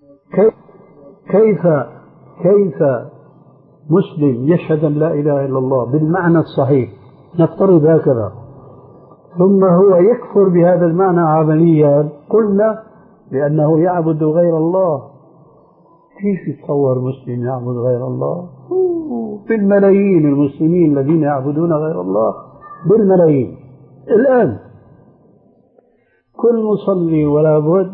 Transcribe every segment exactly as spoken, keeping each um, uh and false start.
كيف كيف مسلم يشهد أن لا إله إلا الله بالمعنى الصحيح، نفترض هكذا، ثم هو يكفر بهذا المعنى عمليا، قلنا لأنه يعبد غير الله. كيف يتصور مسلم يعبد غير الله؟ بالملايين المسلمين الذين يعبدون غير الله، بالملايين. الآن كل مصلي ولا بد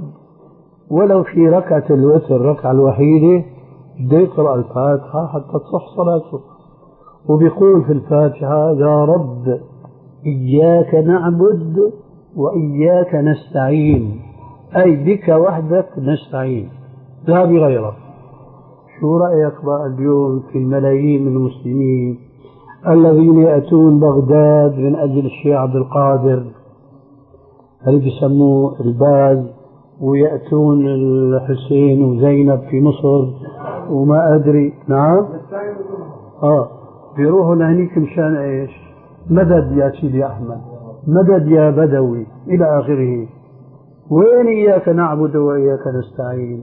ولو في ركعة الوتر، الركعة الوحيدة، بده يقرأ الفاتحة حتى تصح صلاته، وبيقول في الفاتحة: يا رب إياك نعبد وإياك نستعين، أي بك وحدك نستعين لا بغيرك. شو رأيك بقى اليوم في الملايين من المسلمين الذين يأتون بغداد من أجل الشيخ عبد القادر اللي بيسموه الباز، ويأتون الحسين وزينب في مصر وما أدري، نعم آه بيروحوا لهنيك مشان إيش؟ مدد يا سيدي أحمد، مدد يا بدوي، إلى آخره. وين إياك نعبد وإياك نستعين؟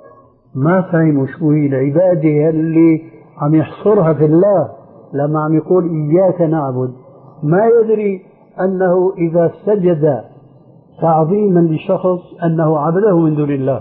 ما فهموا شو هي العبادة اللي عم يحصرها في الله لما عم يقول إياك نعبد. ما يدري أنه إذا سجد تعظيما لشخص أنه عبده من دون الله،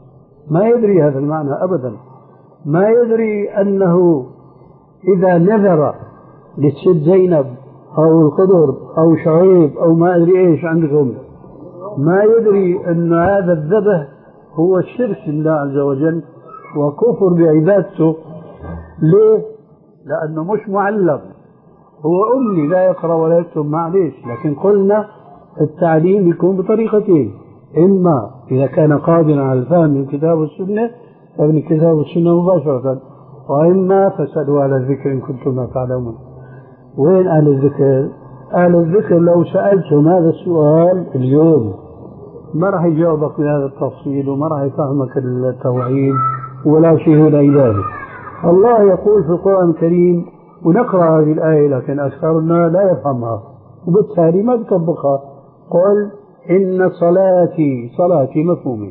ما يدري هذا المعنى أبدا. ما يدري أنه إذا نذر للست زينب أو الخضر أو شعيب أو ما أدري إيش عندكم، ما يدري أن هذا الذبح هو الشرك بالله عز وجل وكفر بعبادته. ليه؟ لأنه مش معلم، هو أمي لا يقرأ ولا يكتب، معليش. لكن قلنا التعليم يكون بطريقتين: إما إذا كان قادرا على الفهم من كتاب السنة فمن كتاب السنة مباشرة، وإما فاسألوا أهل الذكر إن كنتم لا تعلمون. وين أهل الذكر؟ أهل الذكر لو سألتهم هذا السؤال اليوم ما راح يجاوبك بهذا التفصيل، وما راح يفهمك التوحيد ولا شيء إلى ذلك. الله يقول في القرآن الكريم، ونقرأ هذه الآية لكن أكثرنا لا يفهمها وبالتالي ما بيطبقها: قل إن صلاتي، صلاتي مفهومة،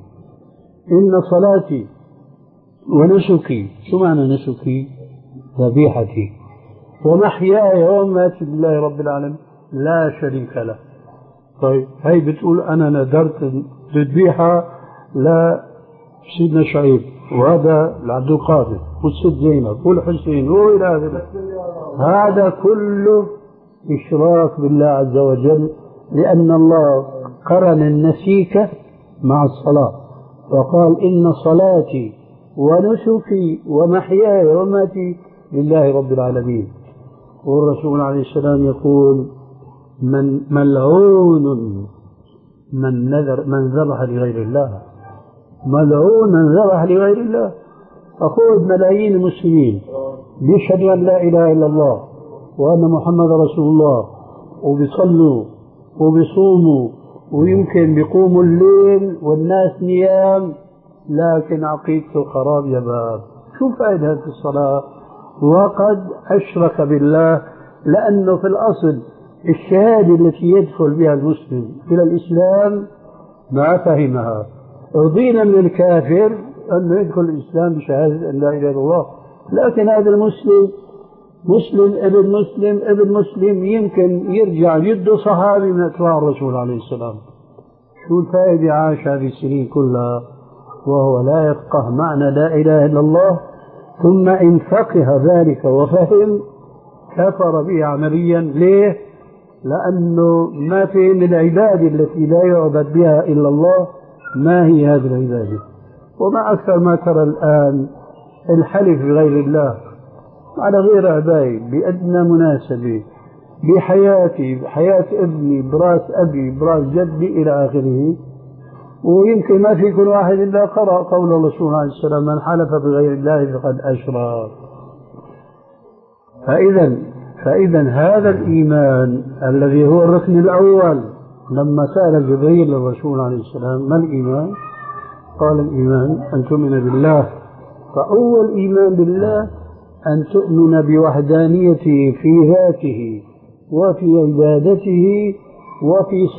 إن صلاتي ونسكي. شو معنى نسكي؟ ذبيحتي ومحياي ومماتي لله رب العالمين لا شريك له. طيب هي بتقول أنا نذرت الذبيحة لسيدنا شعيب، وهذا لعبد القادر والست زينب والحسين وإلى آخره. هذا كله إشراك بالله عز وجل، لأن الله قرن النسيك مع الصلاة وقال إن صلاتي ونسكي ومحياي ومماتي لله رب العالمين. والرسول عليه السلام يقول: من ملعون من نذر من ذبح لغير الله، ملعون من ذبح لغير الله. أخذ ملايين المسلمين بيشهدوا أن لا إله إلا الله وأن محمد رسول الله، وبيصلوا وبيصوموا ويمكن بيقوموا الليل والناس نيام، لكن عقيدته خراب يا باب. شو فائدة هذه الصلاة؟ وقد أشرك بالله، لأنه في الأصل الشهادة التي يدخل بها المسلم إلى الإسلام ما فهمها. رضينا من الكافر أنه يدخل الإسلام بشهادة أن لا إله إلا الله، لكن هذا المسلم مسلم ابن مسلم ابن مسلم يمكن يرجع يده صحابي من أتباع الرسول عليه السلام. شو الفائدة؟ عاش هذه السنين كلها وهو لا يفقه معنى لا إله إلا الله، ثم إن فقه ذلك وفهم كفر به عمليا. ليه؟ لأنه ما فهم العبادة التي لا يعبد بها إلا الله. ما هي هذه العبادة؟ وما أكثر ما ترى الآن الحلف بغير الله على غير عباية بأدنى مناسبة، بحياتي، بحياة ابني، براس أبي، براس جدي، إلى آخره. ويمكن ما في كل واحد إلا قرأ قول الرسول عليه السلام: من حلف بغير الله فقد أشرك. فإذا فإذا هذا الإيمان الذي هو الركن الأول، لما سأل جبريل الرسول عليه السلام: ما الإيمان؟ قال: الإيمان أن تؤمن بالله. فأول إيمان بالله أن تؤمن بوحدانيته في ذاته وفي عبادته وفي